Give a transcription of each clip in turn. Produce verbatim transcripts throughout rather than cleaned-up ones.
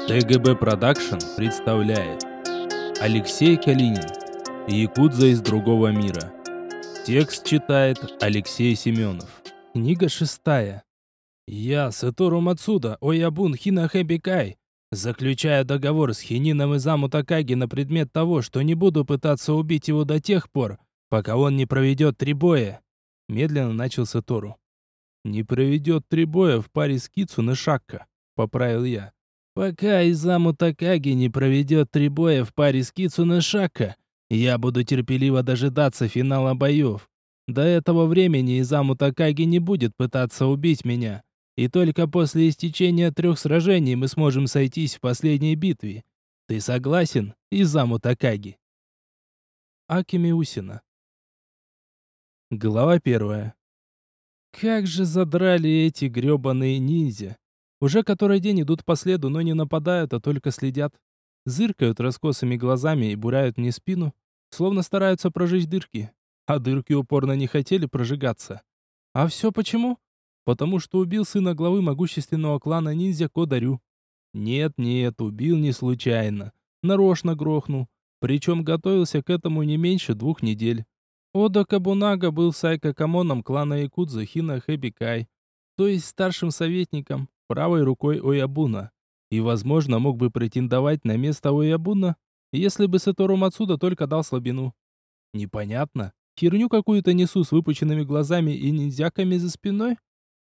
ТГБ Продакшн представляет Алексей Калинин. Якудза из другого мира. Текст читает Алексей Семенов. Книга шестая. Я, Сатору Мацуда, Оябун Хина Хэбикай, заключаю договор с Хинином Изаму Такаги на предмет того, что не буду пытаться убить его до тех пор, пока он не проведет три боя. Медленно начал Сатору. Не проведет три боя в паре с Кицуне Шакка, поправил я. Пока Изаму Такаги не проведет три боя в паре с Кицуне Шакка, я буду терпеливо дожидаться финала боев. До этого времени Изаму Такаги не будет пытаться убить меня, и только после истечения трех сражений мы сможем сойтись в последней битве. Ты согласен, Изаму Такаги? Акими Усина. Глава первая. Как же задрали эти грёбаные ниндзя. Уже который день идут по следу, но не нападают, а только следят. Зыркают раскосыми глазами и буряют мне спину, словно стараются прожечь дырки. А дырки упорно не хотели прожигаться. А все почему? Потому что убил сына главы могущественного клана ниндзя Кодарю. Нет-нет, убил не случайно. Нарочно грохнул. Причем готовился к этому не меньше двух недель. Ода Кабунага был сайко-камоном клана Якудза Хина Хэбикай, то есть старшим советником, правой рукой Оябуна. И, возможно, мог бы претендовать на место Оябуна, если бы Сатору Мацуда только дал слабину. Непонятно. Херню какую-то несу с выпученными глазами и ниндзяками за спиной?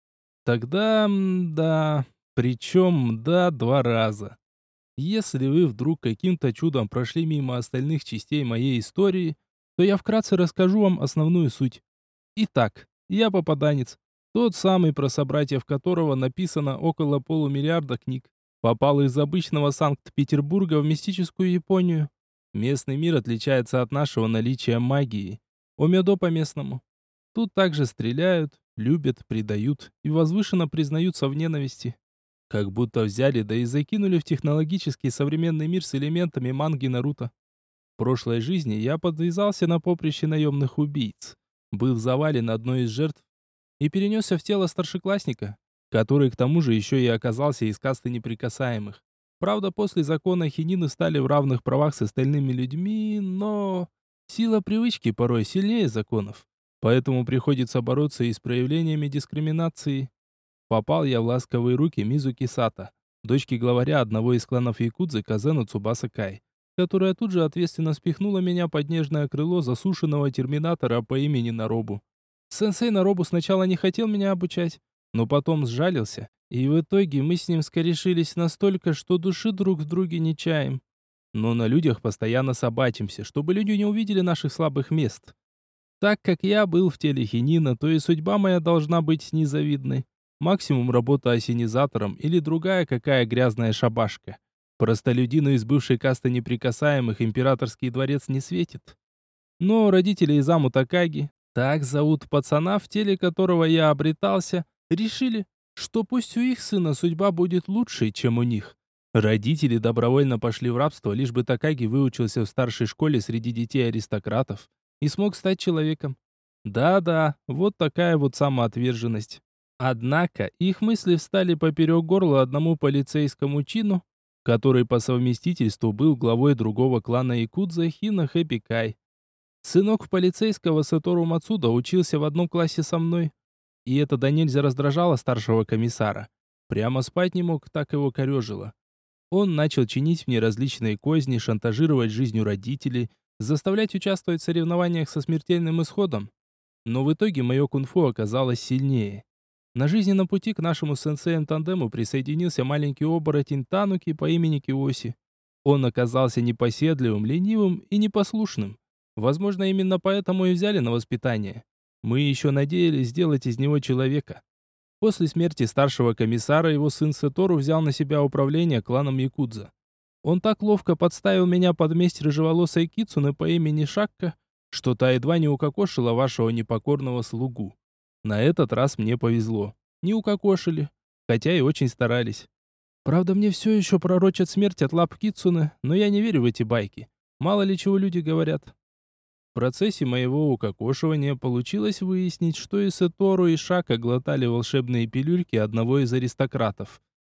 Тогда, да, причем, да, два раза. Если вы вдруг каким-то чудом прошли мимо остальных частей моей истории, то я вкратце расскажу вам основную суть. Итак, я попаданец, тот самый, про собратьев которого написано около полумиллиарда книг. Попал из обычного Санкт-Петербурга в мистическую Японию. Местный мир отличается от нашего наличием магии. Омедо по-местному. Тут также стреляют, любят, предают и возвышенно признаются в ненависти. Как будто взяли да и закинули в технологический современный мир с элементами манги Наруто. В прошлой жизни я подвязался на поприще наемных убийц, был завален одной из жертв и перенесся в тело старшеклассника, который к тому же еще и оказался из касты неприкасаемых. Правда, после закона хинины стали в равных правах с остальными людьми, но сила привычки порой сильнее законов, поэтому приходится бороться и с проявлениями дискриминации. Попал я в ласковые руки Мизуки Сата, дочки главаря одного из кланов Якудзы Казену Цубаса Кай, которая тут же ответственно спихнула меня под нежное крыло засушенного терминатора по имени Наробу. Сенсей Наробу сначала не хотел меня обучать, но потом сжалился, и в итоге мы с ним скорешились настолько, что души друг в друге не чаем. Но на людях постоянно собачимся, чтобы люди не увидели наших слабых мест. Так как я был в теле хинина, то и судьба моя должна быть незавидной. Максимум работа ассенизатором или другая какая грязная шабашка. Простолюдину из бывшей касты неприкасаемых императорский дворец не светит. Но родители Изаму Такаги, так зовут пацана, в теле которого я обретался, решили, что пусть у их сына судьба будет лучшей, чем у них. Родители добровольно пошли в рабство, лишь бы Такаги выучился в старшей школе среди детей аристократов и смог стать человеком. Да-да, вот такая вот самоотверженность. Однако их мысли встали поперек горла одному полицейскому чину, который по совместительству был главой другого клана Якудза Хина Хэбикай. Сынок полицейского Сатору Мацуда учился в одном классе со мной, и это до нельзя раздражало старшего комиссара. Прямо спать не мог, так его корежило. Он начал чинить мне различные козни, шантажировать жизнью родителей, заставлять участвовать в соревнованиях со смертельным исходом. Но в итоге мое кунг-фу оказалось сильнее. На жизненном пути к нашему сенсеям-тандему присоединился маленький оборотень Тануки по имени Киоси. Он оказался непоседливым, ленивым и непослушным. Возможно, именно поэтому и взяли на воспитание. Мы еще надеялись сделать из него человека. После смерти старшего комиссара его сын Сатору взял на себя управление кланом Якудза. Он так ловко подставил меня под месть рыжеволосой Кицуне по имени Шакка, что та едва не укокошила вашего непокорного слугу. На этот раз мне повезло. Не укокошили, хотя и очень старались. Правда, мне все еще пророчат смерть от лап Кицуне, но я не верю в эти байки. Мало ли чего люди говорят. В процессе моего укокошивания получилось выяснить, что и Сатору, и Шака глотали волшебные пилюльки одного из аристократов.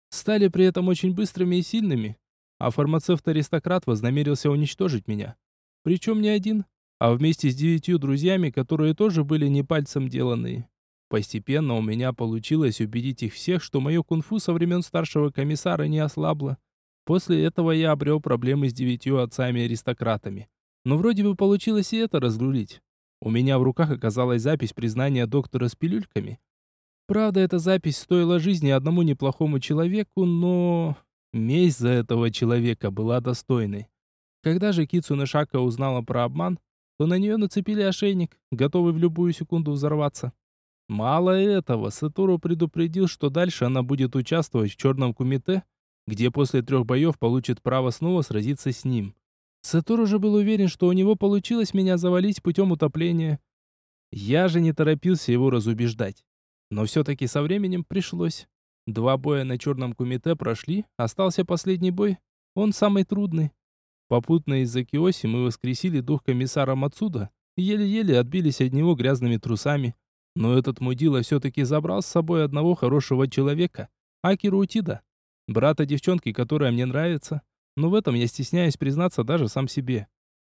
стали при этом очень быстрыми и сильными, а фармацевт-аристократ вознамерился уничтожить меня. Причем не один, а вместе с девятью друзьями, которые тоже были не пальцем деланные. Постепенно у меня получилось убедить их всех, что мое кунг-фу со времен старшего комиссара не ослабло. После этого я обрел проблемы с девятью отцами-аристократами. Но вроде бы получилось и это разрулить. У меня в руках оказалась запись признания доктора с пилюльками. Правда, эта запись стоила жизни одному неплохому человеку, но... месть за этого человека была достойной. Когда же Кицуне Шака узнала про обман, то на нее нацепили ошейник, готовый в любую секунду взорваться. Мало этого, Сатору предупредил, что дальше она будет участвовать в черном кумите, где после трех боев получит право снова сразиться с ним. Сатору же был уверен, что у него получилось меня завалить путем утопления. Я же не торопился его разубеждать. Но все-таки со временем пришлось. Два боя на черном кумите прошли, остался последний бой. Он самый трудный. Попутно из-за Киоси мы воскресили дух комиссара Мацуда и еле-еле отбились от него грязными трусами. Но этот мудила все-таки забрал с собой одного хорошего человека, Акиру Утида, брата девчонки, которая мне нравится. Но в этом я стесняюсь признаться даже сам себе.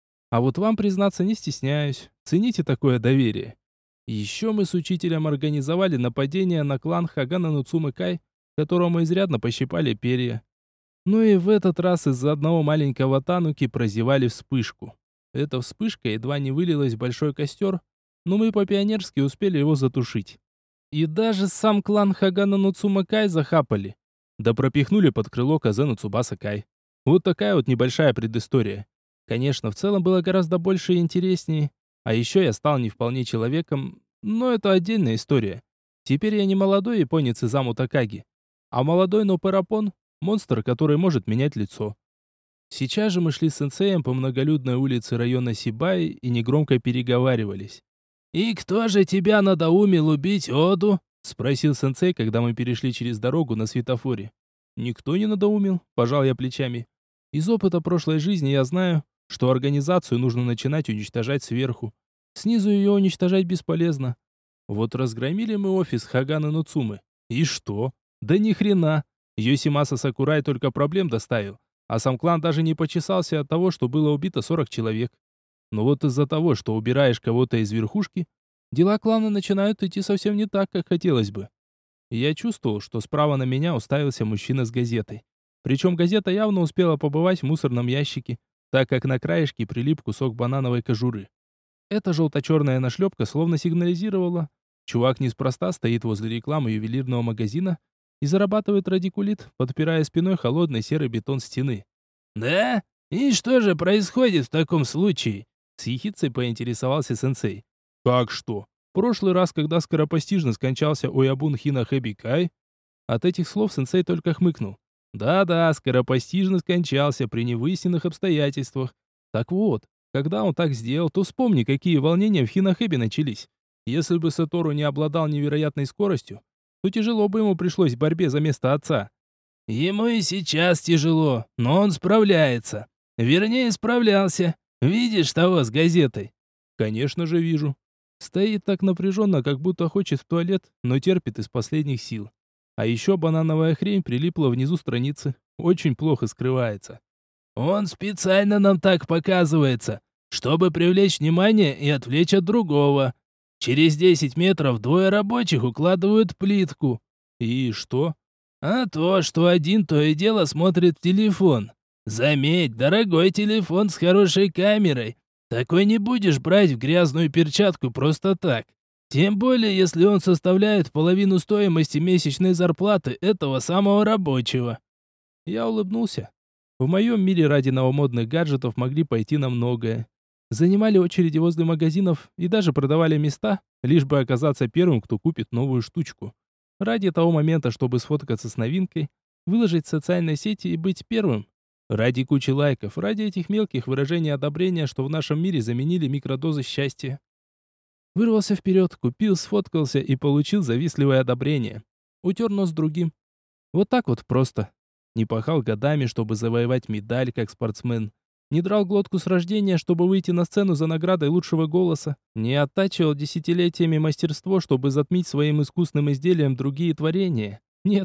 А вот вам признаться не стесняюсь. Цените такое доверие. Еще мы с учителем организовали нападение на клан Хагана Нуцумэ Кай, которому изрядно пощипали перья. Ну и в этот раз из-за одного маленького тануки прозевали вспышку. Эта вспышка едва не вылилась в большой костер, но мы по-пионерски успели его затушить. И даже сам клан Хагана Нуцумэ Кай захапали. Да пропихнули под крыло Казену Цубаса Кай. Вот такая вот небольшая предыстория. Конечно, в целом было гораздо больше и интереснее. А еще я стал не вполне человеком, но это отдельная история. Теперь я не молодой японец Изаму Такаги, а молодой Нопарапон, монстр, который может менять лицо. Сейчас же мы шли с сенсеем по многолюдной улице района Сибаи и негромко переговаривались. «И кто же тебя надоумил убить Оду?» — спросил сенсей, когда мы перешли через дорогу на светофоре. «Никто не надоумил», — пожал я плечами. «Из опыта прошлой жизни я знаю, что организацию нужно начинать уничтожать сверху. Снизу ее уничтожать бесполезно. Вот разгромили мы офис Хагана Нуцумэ. И что? Да ни хрена. Йосимаса Сакурай только проблем доставил, а сам клан даже не почесался от того, что было убито сорок человек. Но вот из-за того, что убираешь кого-то из верхушки, дела клана начинают идти совсем не так, как хотелось бы. И я чувствовал, что справа на меня уставился мужчина с газетой. Причем газета явно успела побывать в мусорном ящике, так как на краешке прилип кусок банановой кожуры. Эта желто-черная нашлепка словно сигнализировала. Чувак неспроста стоит возле рекламы ювелирного магазина и зарабатывает радикулит, подпирая спиной холодный серый бетон стены. «Да? И что же происходит в таком случае?» С ехидцей поинтересовался сенсей. «Как что? В прошлый раз, когда скоропостижно скончался Оябун Хина Хэбикай...» От этих слов сенсей только хмыкнул. «Да-да, скоропостижно скончался при невыясненных обстоятельствах. Так вот, когда он так сделал, то вспомни, какие волнения в Хинахэбе начались. Если бы Сатору не обладал невероятной скоростью, то тяжело бы ему пришлось в борьбе за место отца». «Ему и сейчас тяжело, но он справляется. Вернее, справлялся. Видишь того с газетой?» «Конечно же вижу. Стоит так напряженно, как будто хочет в туалет, но терпит из последних сил. А еще банановая хрень прилипла внизу страницы. Очень плохо скрывается». «Он специально нам так показывается, чтобы привлечь внимание и отвлечь от другого. Через десять метров двое рабочих укладывают плитку». «И что?» «А то, что один то и дело смотрит в телефон. Заметь, дорогой телефон с хорошей камерой. Такой не будешь брать в грязную перчатку просто так. Тем более, если он составляет половину стоимости месячной зарплаты этого самого рабочего». Я улыбнулся. В моем мире ради новомодных гаджетов могли пойти на многое. Занимали очереди возле магазинов и даже продавали места, лишь бы оказаться первым, кто купит новую штучку. Ради того момента, чтобы сфоткаться с новинкой, выложить в социальной сети и быть первым. Ради кучи лайков, ради этих мелких выражений одобрения, что в нашем мире заменили микродозы счастья. Вырвался вперед, купил, сфоткался и получил завистливое одобрение. Утер нос другим. Вот так вот просто. Не пахал годами, чтобы завоевать медаль, как спортсмен. Не драл глотку с рождения, чтобы выйти на сцену за наградой лучшего голоса. Не оттачивал десятилетиями мастерство, чтобы затмить своим искусным изделием другие творения. Нет.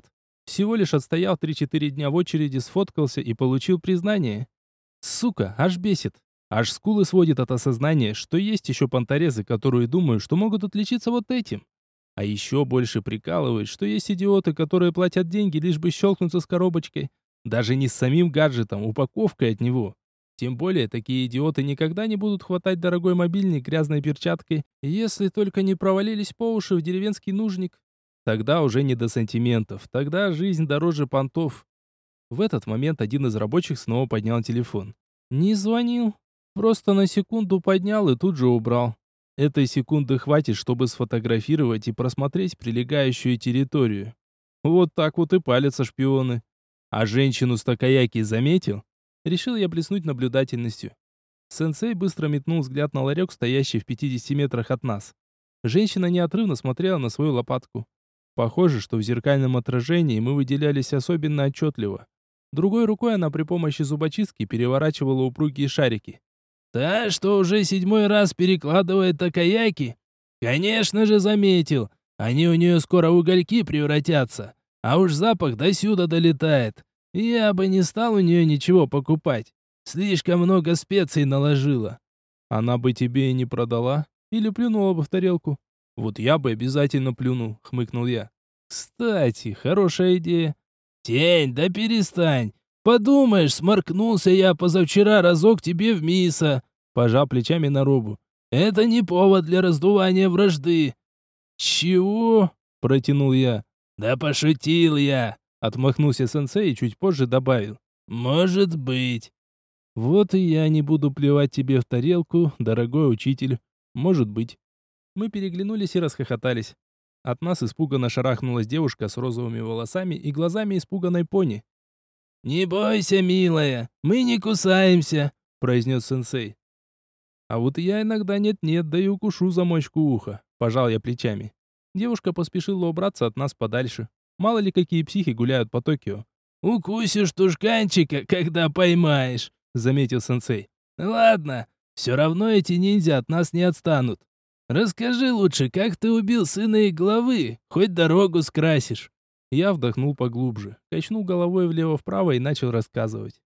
Всего лишь отстоял три-четыре дня в очереди, сфоткался и получил признание. Сука, аж бесит. Аж скулы сводит от осознания, что есть еще понторезы, которые думают, что могут отличиться вот этим. А еще больше прикалывает, что есть идиоты, которые платят деньги, лишь бы щелкнуться с коробочкой. Даже не с самим гаджетом, упаковкой от него. Тем более, такие идиоты никогда не будут хватать дорогой мобильник грязной перчаткой, если только не провалились по уши в деревенский нужник. Тогда уже не до сантиментов, тогда жизнь дороже понтов. В этот момент один из рабочих снова поднял телефон. Не звонил. Просто на секунду поднял и тут же убрал. Этой секунды хватит, чтобы сфотографировать и просмотреть прилегающую территорию. Вот так вот и палятся шпионы. А женщину с Такаяки заметил? Решил я блеснуть наблюдательностью. Сенсей быстро метнул взгляд на ларек, стоящий в пятидесяти метрах от нас. Женщина неотрывно смотрела на свою лопатку. Похоже, что в зеркальном отражении мы выделялись особенно отчетливо. Другой рукой она при помощи зубочистки переворачивала упругие шарики. «Та, что уже седьмой раз перекладывает такаяки?» «Конечно же заметил. Они у нее скоро в угольки превратятся. А уж запах до сюда долетает. Я бы не стал у нее ничего покупать. Слишком много специй наложила». «Она бы тебе и не продала? Или плюнула бы в тарелку?» «Вот я бы обязательно плюнул», — хмыкнул я. «Кстати, хорошая идея». «Тень, да перестань. Подумаешь, сморкнулся я позавчера разок тебе в миса», — пожал плечами Нарубу. «Это не повод для раздувания вражды». «Чего?» — протянул я. «Да пошутил я», — отмахнулся сенсей и чуть позже добавил. «Может быть». «Вот и я не буду плевать тебе в тарелку, дорогой учитель. Может быть». Мы переглянулись и расхохотались. От нас испуганно шарахнулась девушка с розовыми волосами и глазами испуганной пони. «Не бойся, милая, мы не кусаемся», — произнес сенсей. «А вот я иногда нет-нет, да и укушу замочку уха», — пожал я плечами. Девушка поспешила убраться от нас подальше. Мало ли какие психи гуляют по Токио. «Укусишь тушканчика, когда поймаешь», — заметил сенсей. «Ладно, все равно эти ниндзя от нас не отстанут. Расскажи лучше, как ты убил сына их главы, хоть дорогу скрасишь». Я вдохнул поглубже, качнул головой влево-вправо и начал рассказывать.